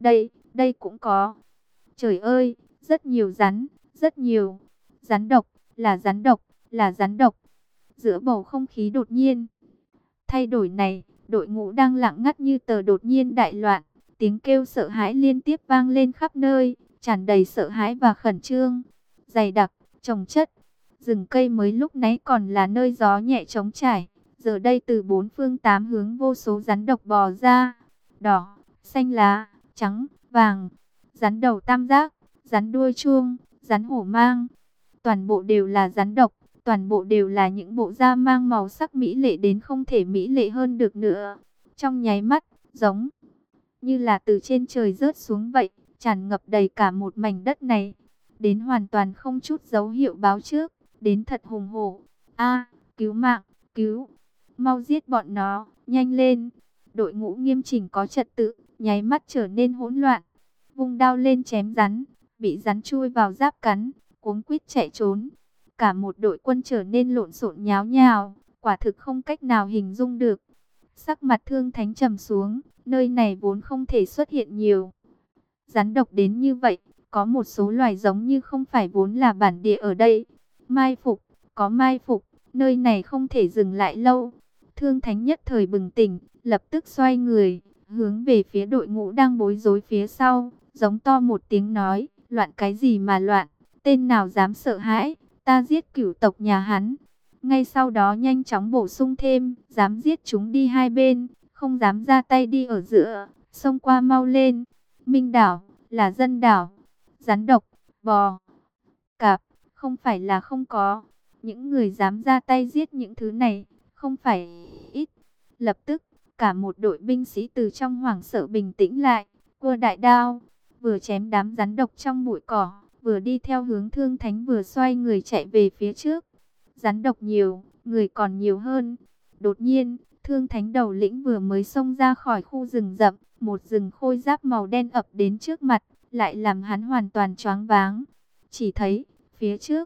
Đây cũng có. Trời ơi, rất nhiều rắn, rất nhiều. Rắn độc, là rắn độc, là rắn độc. Giữa bầu không khí đột nhiên thay đổi này, đội ngũ đang lặng ngắt như tờ đột nhiên đại loạn. Tiếng kêu sợ hãi liên tiếp vang lên khắp nơi, tràn đầy sợ hãi và khẩn trương. Dày đặc, chồng chất, rừng cây mới lúc nãy còn là nơi gió nhẹ trống trải. Giờ đây từ bốn phương tám hướng vô số rắn độc bò ra. Đỏ, xanh lá, trắng, vàng. Rắn đầu tam giác, rắn đuôi chuông, rắn hổ mang. Toàn bộ đều là rắn độc. Toàn bộ đều là những bộ da mang màu sắc mỹ lệ đến không thể mỹ lệ hơn được nữa. Trong nháy mắt, giống như là từ trên trời rớt xuống vậy, tràn ngập đầy cả một mảnh đất này. Đến hoàn toàn không chút dấu hiệu báo trước, đến thật hùng hổ. A, cứu mạng, cứu, mau giết bọn nó, nhanh lên. Đội ngũ nghiêm chỉnh có trật tự, nháy mắt trở nên hỗn loạn. Vung đao lên chém rắn, bị rắn chui vào giáp cắn, cuống quýt chạy trốn. Cả một đội quân trở nên lộn xộn nháo nhào, quả thực không cách nào hình dung được. Sắc mặt Thương Thánh trầm xuống, nơi này vốn không thể xuất hiện nhiều rắn độc đến như vậy, có một số loài giống như không phải vốn là bản địa ở đây. Mai phục, có mai phục, nơi này không thể dừng lại lâu. Thương Thánh nhất thời bừng tỉnh, lập tức xoay người, hướng về phía đội ngũ đang bối rối phía sau, giống to một tiếng nói, loạn cái gì mà loạn, tên nào dám sợ hãi, ta giết cửu tộc nhà hắn. Ngay sau đó nhanh chóng bổ sung thêm, dám giết chúng đi hai bên, không dám ra tay đi ở giữa, xông qua mau lên. Minh đảo, là dân đảo, rắn độc, bò, cạp, không phải là không có. Những người dám ra tay giết những thứ này, không phải ít. Lập tức, cả một đội binh sĩ từ trong hoảng sợ bình tĩnh lại, cua đại đao, vừa chém đám rắn độc trong bụi cỏ, vừa đi theo hướng Thương Thánh vừa xoay người chạy về phía trước. Rắn độc nhiều, người còn nhiều hơn. Đột nhiên, Thương Thánh đầu lĩnh vừa mới xông ra khỏi khu rừng rậm, một rừng khôi giáp màu đen ập đến trước mặt, lại làm hắn hoàn toàn choáng váng. Chỉ thấy, phía trước,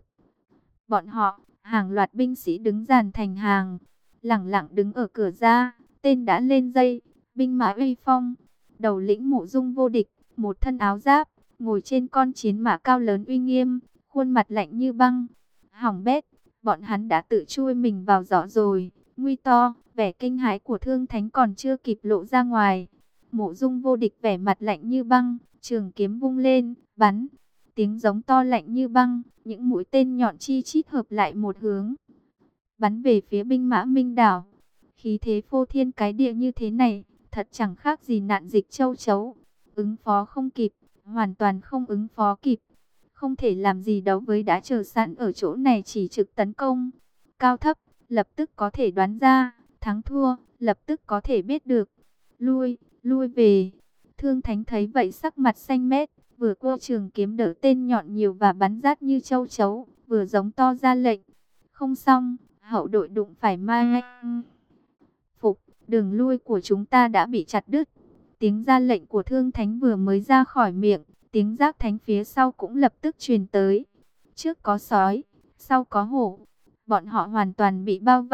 bọn họ, hàng loạt binh sĩ đứng dàn thành hàng, lẳng lặng đứng ở cửa ra, tên đã lên dây, binh mã uy phong, đầu lĩnh Mộ Dung vô địch, một thân áo giáp, ngồi trên con chiến mã cao lớn uy nghiêm, khuôn mặt lạnh như băng. Hỏng bét, bọn hắn đã tự chui mình vào giỏ rồi. Nguy to, vẻ kinh hãi của Thương Thánh còn chưa kịp lộ ra ngoài. Mộ Dung vô địch vẻ mặt lạnh như băng, trường kiếm vung lên, bắn. Tiếng giống to lạnh như băng, những mũi tên nhọn chi chít hợp lại một hướng, bắn về phía binh mã Minh đảo. Khí thế phô thiên cái địa như thế này, thật chẳng khác gì nạn dịch châu chấu. Ứng phó không kịp, hoàn toàn không ứng phó kịp. Không thể làm gì đấu với đã chờ sẵn ở chỗ này chỉ trực tấn công. Cao thấp, lập tức có thể đoán ra, thắng thua, lập tức có thể biết được. Lui về. Thương Thánh thấy vậy sắc mặt xanh mét, vừa cua trường kiếm đỡ tên nhọn nhiều và bắn rát như châu chấu, vừa giống to ra lệnh. Không xong, hậu đội đụng phải mai phục, đường lui của chúng ta đã bị chặt đứt. Tiếng ra lệnh của Thương Thánh vừa mới ra khỏi miệng, tiếng giác thánh phía sau cũng lập tức truyền tới. Trước có sói, sau có hổ, bọn họ hoàn toàn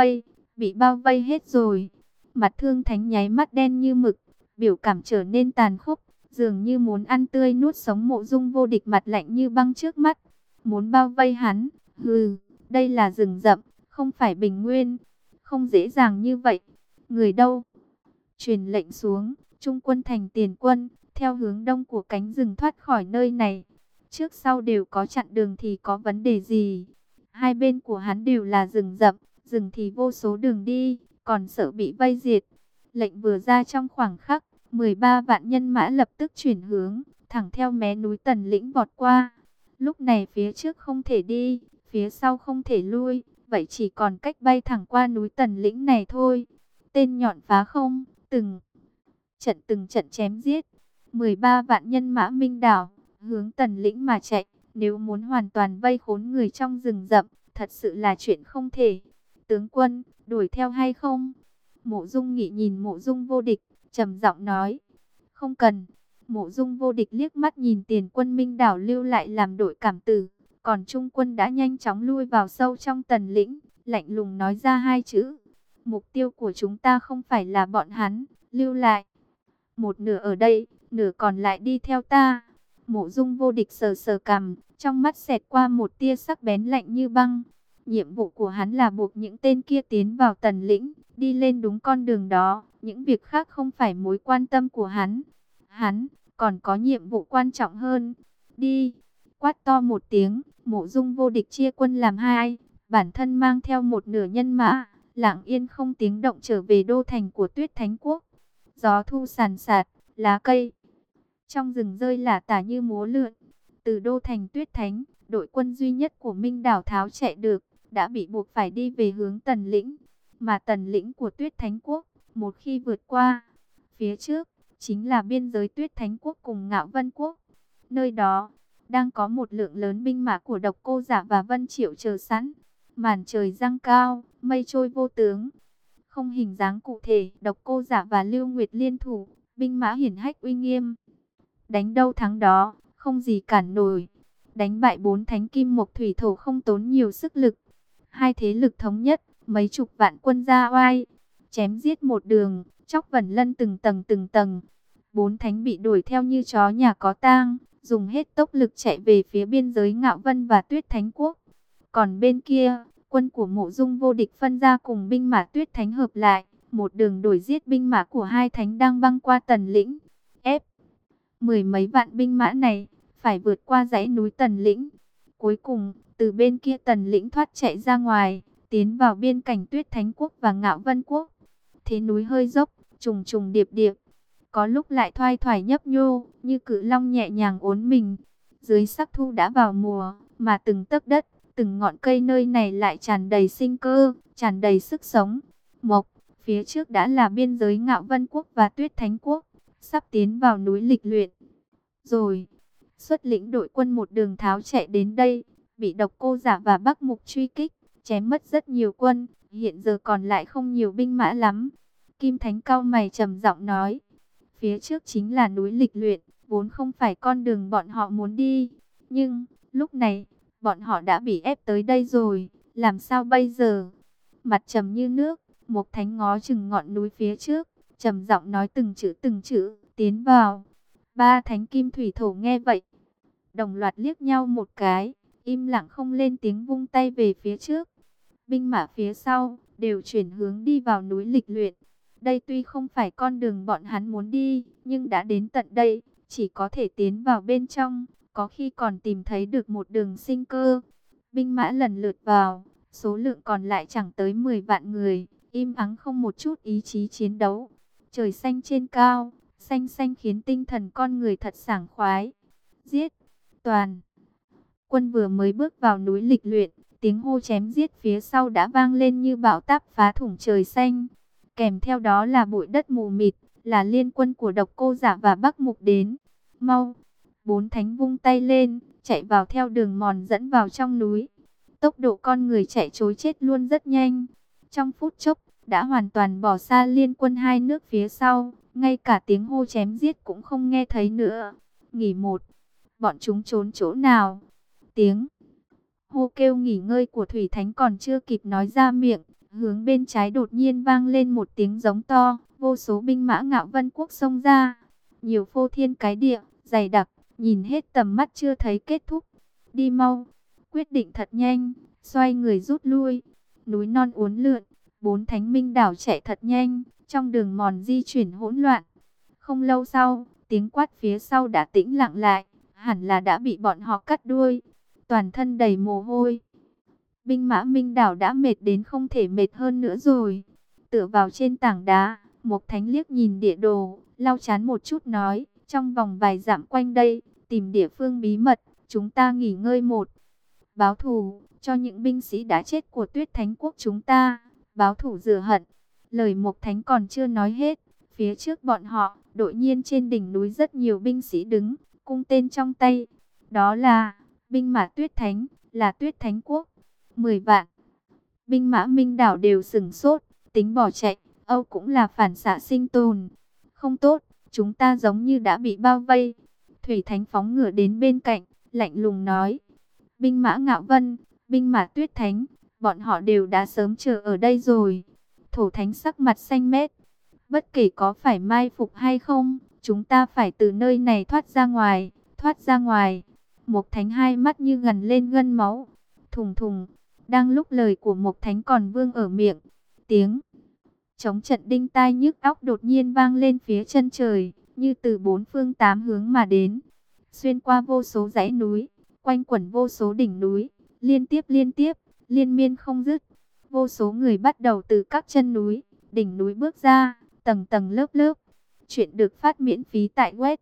bị bao vây hết rồi. Mặt Thương Thánh nháy mắt đen như mực, biểu cảm trở nên tàn khốc, dường như muốn ăn tươi nuốt sống Mộ Dung vô địch mặt lạnh như băng trước mắt. Muốn bao vây hắn, hừ, đây là rừng rậm, không phải bình nguyên, không dễ dàng như vậy. Người đâu? Truyền lệnh xuống, trung quân thành tiền quân, theo hướng đông của cánh rừng thoát khỏi nơi này. Trước sau đều có chặn đường thì có vấn đề gì? Hai bên của hắn đều là rừng rậm, rừng thì vô số đường đi, còn sợ bị vây diệt. Lệnh vừa ra trong khoảng khắc, 13 vạn nhân mã lập tức chuyển hướng, thẳng theo mé núi Tần Lĩnh vọt qua. Lúc này phía trước không thể đi, phía sau không thể lui, vậy chỉ còn cách bay thẳng qua núi Tần Lĩnh này thôi. Tên nhọn phá không, từng trận chém giết. 13 vạn nhân mã Minh đảo, hướng Tần Lĩnh mà chạy. Nếu muốn hoàn toàn vây khốn người trong rừng rậm, thật sự là chuyện không thể. Tướng quân, đuổi theo hay không? Mộ Dung Nghị nhìn Mộ Dung vô địch, trầm giọng nói. Không cần. Mộ Dung vô địch liếc mắt nhìn tiền quân Minh đảo lưu lại làm đội cảm tử. Còn trung quân đã nhanh chóng lui vào sâu trong Tần Lĩnh, lạnh lùng nói ra hai chữ. Mục tiêu của chúng ta không phải là bọn hắn, lưu lại. Một nửa ở đây, nửa còn lại đi theo ta. Mộ Dung Vô Địch sờ sờ cằm, trong mắt xẹt qua một tia sắc bén lạnh như băng. Nhiệm vụ của hắn là buộc những tên kia tiến vào Tần lĩnh, đi lên đúng con đường đó, những việc khác không phải mối quan tâm của hắn. Hắn còn có nhiệm vụ quan trọng hơn. Đi! Quát to một tiếng, Mộ Dung Vô Địch chia quân làm hai, bản thân mang theo một nửa nhân mã, lặng yên không tiếng động trở về đô thành của Tuyết Thánh Quốc. Gió thu sàn sạt, lá cây trong rừng rơi lả tả như múa lượn. Từ đô thành Tuyết Thánh, đội quân duy nhất của Minh Đảo tháo chạy được, đã bị buộc phải đi về hướng Tần lĩnh. Mà Tần lĩnh của Tuyết Thánh Quốc, một khi vượt qua, phía trước chính là biên giới Tuyết Thánh Quốc cùng Ngạo Vân Quốc. Nơi đó đang có một lượng lớn binh mã của Độc Cô Giả và Vân Triệu chờ sẵn. Màn trời giăng cao, mây trôi vô tướng, không hình dáng cụ thể. Độc Cô Giả và Lưu Nguyệt liên thủ, binh mã hiển hách uy nghiêm, đánh đâu thắng đó, không gì cản nổi. Đánh bại 4 thánh kim mộc thủy thổ không tốn nhiều sức lực. Hai thế lực thống nhất, mấy chục vạn quân ra oai, chém giết một đường, chóc vẩn lân từng tầng từng tầng. 4 thánh bị đuổi theo như chó nhà có tang, dùng hết tốc lực chạy về phía biên giới Ngạo Vân và Tuyết Thánh Quốc. Còn bên kia, quân của Mộ Dung Vô Địch phân ra cùng binh mã Tuyết Thánh hợp lại, một đường đuổi giết binh mã của hai thánh đang băng qua Tần lĩnh. Ép mười mấy vạn binh mã này phải vượt qua dãy núi Tần lĩnh. Cuối cùng, từ bên kia Tần lĩnh thoát chạy ra ngoài, tiến vào biên cảnh Tuyết Thánh Quốc và Ngạo Vân Quốc. Thế núi hơi dốc, trùng trùng điệp điệp, có lúc lại thoai thoải nhấp nhô, như cự long nhẹ nhàng uốn mình. Dưới sắc thu đã vào mùa, mà từng tấc đất, từng ngọn cây nơi này lại tràn đầy sinh cơ, tràn đầy sức sống. Mộc, phía trước đã là biên giới Ngạo Vân Quốc và Tuyết Thánh Quốc, sắp tiến vào núi Lịch Luyện rồi. Xuất lĩnh đội quân một đường tháo chạy đến đây, bị Độc Cô Giả và Bắc Mục truy kích, chém mất rất nhiều quân, hiện giờ còn lại không nhiều binh mã lắm. Kim Thánh cau mày trầm giọng nói, phía trước chính là núi Lịch Luyện, vốn không phải con đường bọn họ muốn đi, nhưng lúc này bọn họ đã bị ép tới đây rồi, làm sao bây giờ? Mặt trầm như nước, Mộc Thánh ngó chừng ngọn núi phía trước, trầm giọng nói từng chữ, tiến vào. Ba thánh kim thủy thổ nghe vậy, đồng loạt liếc nhau một cái, im lặng không lên tiếng, vung tay về phía trước. Binh mã phía sau đều chuyển hướng đi vào núi Lịch Luyện. Đây tuy không phải con đường bọn hắn muốn đi, nhưng đã đến tận đây, chỉ có thể tiến vào bên trong, có khi còn tìm thấy được một đường sinh cơ. Binh mã lần lượt vào, số lượng còn lại chẳng tới 10 vạn người, im ắng không một chút ý chí chiến đấu. Trời xanh trên cao, xanh xanh khiến tinh thần con người thật sảng khoái. Giết! Toàn! Quân vừa mới bước vào núi Lịch Luyện, tiếng hô chém giết phía sau đã vang lên như bão táp phá thủng trời xanh. Kèm theo đó là bụi đất mù mịt, là liên quân của Độc Cô Giả và Bắc Mục đến. Mau! 4 thánh vung tay lên, chạy vào theo đường mòn dẫn vào trong núi. Tốc độ con người chạy trối chết luôn rất nhanh. Trong phút chốc, đã hoàn toàn bỏ xa liên quân hai nước phía sau. Ngay cả tiếng hô chém giết cũng không nghe thấy nữa. Nghỉ một. Bọn chúng trốn chỗ nào? Tiếng hô kêu nghỉ ngơi của Thủy Thánh còn chưa kịp nói ra miệng, hướng bên trái đột nhiên vang lên một tiếng giống to. Vô số binh mã Ngạo Vân Quốc xông ra, nhiều phô thiên cái địa, dày đặc, nhìn hết tầm mắt chưa thấy kết thúc. Đi mau! Quyết định thật nhanh, xoay người rút lui. Núi non uốn lượn, 4 thánh minh đảo chạy thật nhanh, trong đường mòn di chuyển hỗn loạn. Không lâu sau, tiếng quát phía sau đã tĩnh lặng lại, hẳn là đã bị bọn họ cắt đuôi, toàn thân đầy mồ hôi. Binh mã minh đảo đã mệt đến không thể mệt hơn nữa rồi. Tựa vào trên tảng đá, Mộc Thánh liếc nhìn địa đồ, lau chán một chút nói, trong vòng vài dặm quanh đây, tìm địa phương bí mật, chúng ta nghỉ ngơi một. Báo thù cho những binh sĩ đã chết của Tuyết Thánh Quốc chúng ta, báo thù rửa hận. Lời Mộc Thánh còn chưa nói hết, phía trước bọn họ, đột nhiên trên đỉnh núi rất nhiều binh sĩ đứng, cung tên trong tay. Đó là binh mã Tuyết Thánh, là Tuyết Thánh Quốc. 10 vạn. Binh mã Minh Đảo đều sửng sốt, tính bỏ chạy, Âu cũng là phản xạ sinh tồn. Không tốt, chúng ta giống như đã bị bao vây. Thủy Thánh phóng ngựa đến bên cạnh, lạnh lùng nói. Binh mã Ngạo Vân, binh mã Tuyết Thánh, bọn họ đều đã sớm chờ ở đây rồi. Thổ Thánh sắc mặt xanh mét. Bất kể có phải mai phục hay không, chúng ta phải từ nơi này thoát ra ngoài, thoát ra ngoài. Mộc Thánh hai mắt như gần lên gân máu. Thùng thùng, đang lúc lời của Mộc Thánh còn vương ở miệng, tiếng trống trận đinh tai nhức óc đột nhiên vang lên phía chân trời, như từ bốn phương tám hướng mà đến, xuyên qua vô số dãy núi, quanh quẩn vô số đỉnh núi, liên tiếp, liên miên không dứt. Vô số người bắt đầu từ các chân núi, đỉnh núi bước ra, tầng tầng lớp lớp. Chuyện được phát miễn phí tại web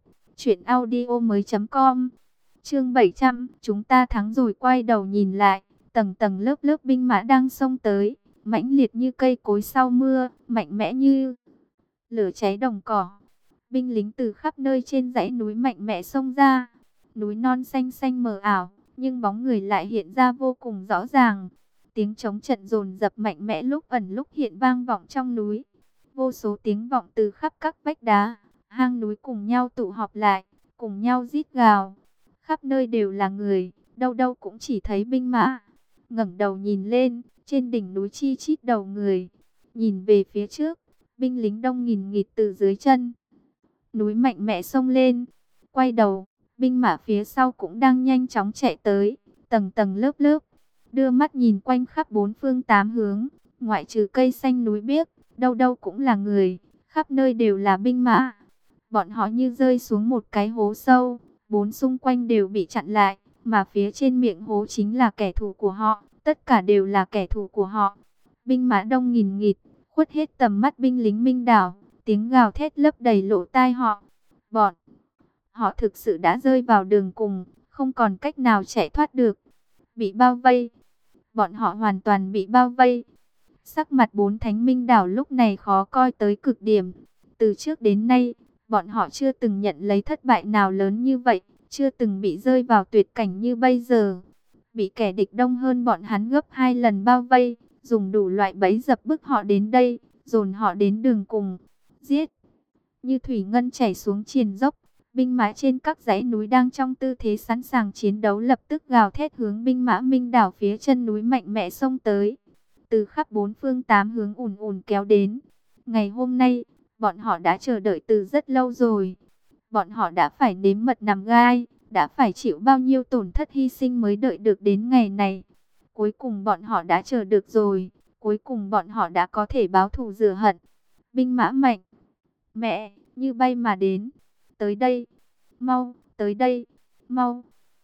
truyệnaudiomoi.com. Chương 700, chúng ta thắng rồi. Quay đầu nhìn lại, tầng tầng lớp lớp binh mã đang xông tới, mãnh liệt như cây cối sau mưa, mạnh mẽ như lửa cháy đồng cỏ. Binh lính từ khắp nơi trên dãy núi mạnh mẽ xông ra. Núi non xanh xanh mờ ảo, nhưng bóng người lại hiện ra vô cùng rõ ràng. Tiếng trống trận dồn dập mạnh mẽ lúc ẩn lúc hiện vang vọng trong núi. Vô số tiếng vọng từ khắp các vách đá, hang núi cùng nhau tụ họp lại, cùng nhau rít gào. Khắp nơi đều là người, đâu đâu cũng chỉ thấy binh mã. Ngẩng đầu nhìn lên, trên đỉnh núi chi chít đầu người. Nhìn về phía trước, binh lính đông nghìn nghịt từ dưới chân núi mạnh mẽ xông lên. Quay đầu, binh mã phía sau cũng đang nhanh chóng chạy tới, tầng tầng lớp lớp. Đưa mắt nhìn quanh khắp bốn phương tám hướng, ngoại trừ cây xanh núi biếc, đâu đâu cũng là người, khắp nơi đều là binh mã. Bọn họ như rơi xuống một cái hố sâu, bốn xung quanh đều bị chặn lại, mà phía trên miệng hố chính là kẻ thù của họ, tất cả đều là kẻ thù của họ. Binh mã đông nghìn nghịt, khuất hết tầm mắt binh lính Minh Đảo, tiếng gào thét lấp đầy lỗ tai họ. Bọn họ thực sự đã rơi vào đường cùng, không còn cách nào chạy thoát được. Bị bao vây, bọn họ hoàn toàn bị bao vây. Sắc mặt bốn thánh Minh Đảo lúc này khó coi tới cực điểm. Từ trước đến nay, bọn họ chưa từng nhận lấy thất bại nào lớn như vậy, chưa từng bị rơi vào tuyệt cảnh như bây giờ. Bị kẻ địch đông hơn bọn hắn gấp 2 lần bao vây, dùng đủ loại bẫy dập bức họ đến đây, dồn họ đến đường cùng, giết. Như thủy ngân chảy xuống triền dốc, binh mã trên các dãy núi đang trong tư thế sẵn sàng chiến đấu lập tức gào thét hướng binh mã Minh Đảo phía chân núi mạnh mẽ xông tới. Từ khắp bốn phương tám hướng ùn ùn kéo đến. Ngày hôm nay, bọn họ đã chờ đợi từ rất lâu rồi. Bọn họ đã phải nếm mật nằm gai, đã phải chịu bao nhiêu tổn thất hy sinh mới đợi được đến ngày này. Cuối cùng bọn họ đã chờ được rồi, cuối cùng bọn họ đã có thể báo thù rửa hận. Binh mã mạnh mẽ như bay mà đến. Tới đây, mau, tới đây, mau.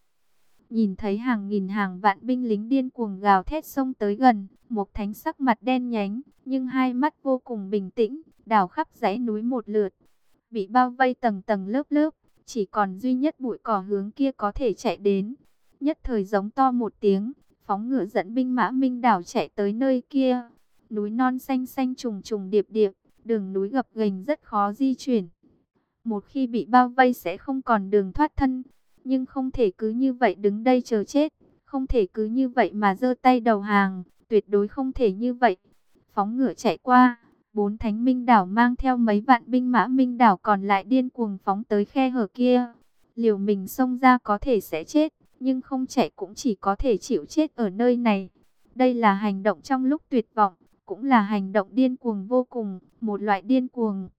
Nhìn thấy hàng nghìn hàng vạn binh lính điên cuồng gào thét xông tới gần, Mộc Thánh sắc mặt đen nhánh, nhưng hai mắt vô cùng bình tĩnh, đảo khắp dãy núi một lượt. Bị bao vây tầng tầng lớp lớp, chỉ còn duy nhất bụi cỏ hướng kia có thể chạy đến. Nhất thời giống to một tiếng, phóng ngựa dẫn binh mã Minh Đảo chạy tới nơi kia. Núi non xanh xanh trùng trùng điệp điệp, đường núi gập ghềnh rất khó di chuyển. Một khi bị bao vây sẽ không còn đường thoát thân, nhưng không thể cứ như vậy đứng đây chờ chết, không thể cứ như vậy mà giơ tay đầu hàng, tuyệt đối không thể như vậy. Phóng ngựa chạy qua, bốn thánh Minh Đảo mang theo mấy vạn binh mã Minh Đảo còn lại điên cuồng phóng tới khe hở kia. Liều mình xông ra có thể sẽ chết, nhưng không chạy cũng chỉ có thể chịu chết ở nơi này. Đây là hành động trong lúc tuyệt vọng, cũng là hành động điên cuồng vô cùng, một loại điên cuồng